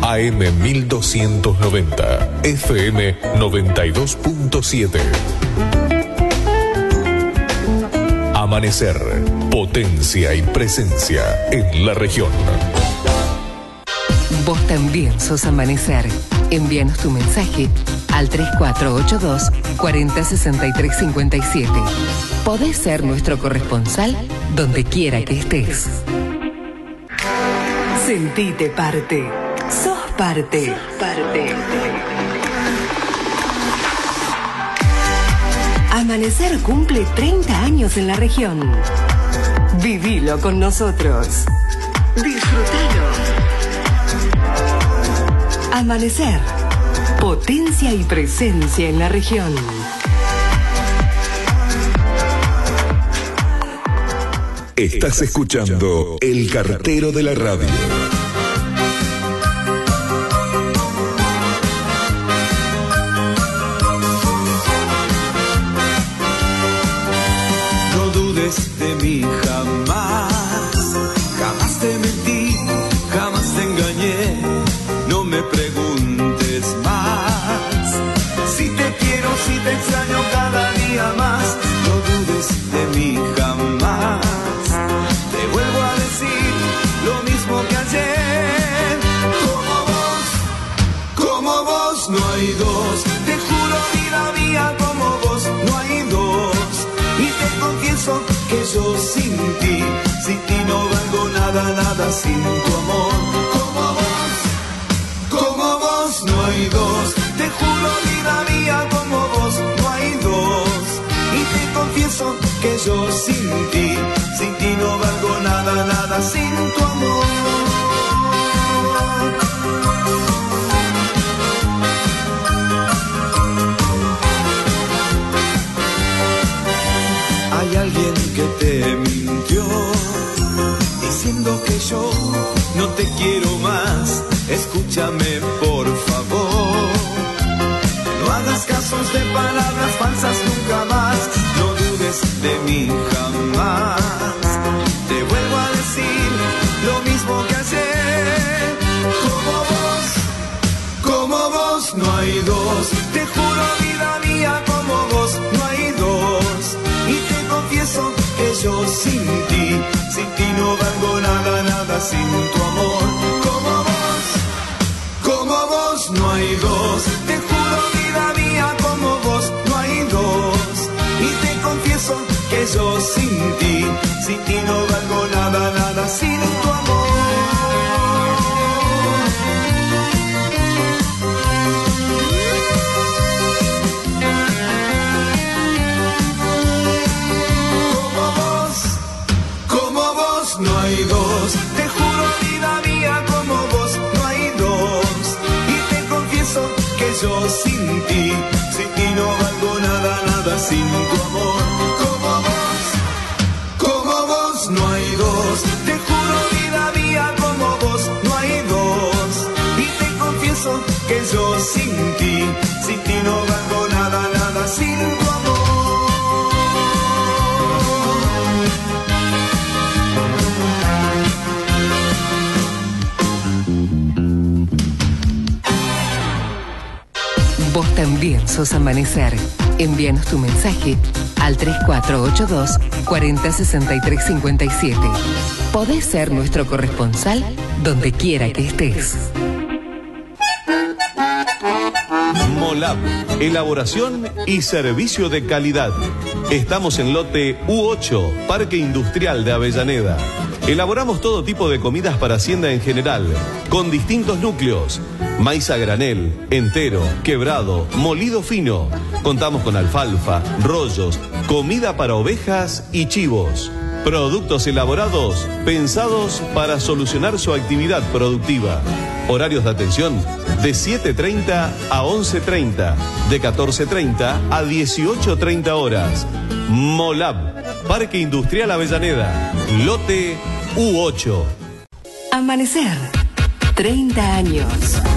AM 1290, FM 92.7. Amanecer, potencia y presencia en la región. Vos también sos Amanecer. Envíanos tu mensaje al 3482 406357. Podés ser nuestro corresponsal donde quiera que estés. Sentite parte. Sos parte. Amanecer cumple 30 años en la región. Vivilo con nosotros. Disfrutalo. Amanecer. Potencia y presencia en la región. Estás escuchando El Cartero de la Radio. No dudes de mí jamás, jamás te mentí, jamás te engañé, no me preguntes más, si te quiero, si te extraño cada día más, no dudes de mí jamás. Te vuelvo a decir lo mismo que ayer. Como vos no hay dos. Te juro, vida mía, como vos no hay dos. Y te confieso que yo sin ti no valgo nada, nada sin tu amor. Como vos no hay dos. Te juro, vida mía, como vos no hay dos. Y te confieso que yo sin ti no valgo nada, nada sin tu amor. Hay alguien que te mintió, diciendo que yo no te quiero más. Escúchame, por favor. No hagas casos de palabras falsas nunca más. No dudes de mí jamás. Te vuelvo a decir lo mismo que ayer. Como vos no hay dos. Te juro, vida mía, como vos no hay dos. Y te confieso que yo sin ti no valgo nada, nada sin tu amor. Como vos no hay dos. Te juro, vida mía, como vos no hay dos. Y te confieso que yo sin ti no valgo nada, nada sin tu amor. Como vos no hay dos. Te juro, vida mía, como vos no hay dos. Y te confieso que yo sin ti no valgo nada, nada sin tu amor. Como vos no hay dos. Te juro, vida mía, como vos no hay dos. Y te confieso que yo sin ti no valgo nada, nada sin tu amor. Vos también sos Amanecer. Envíanos tu mensaje al 3482 406357. Podés ser nuestro corresponsal donde quiera que estés. Molab, elaboración y servicio de calidad. Estamos en lote U8, Parque Industrial de Avellaneda. Elaboramos todo tipo de comidas para hacienda en general, con distintos núcleos. Maíz a granel, entero, quebrado, molido fino. Contamos con alfalfa, rollos, comida para ovejas y chivos. Productos elaborados, pensados para solucionar su actividad productiva. Horarios de atención de 7:30 a 11:30, de 14:30 a 18:30 horas. Molab, Parque Industrial Avellaneda, lote U8. Amanecer, 30 años.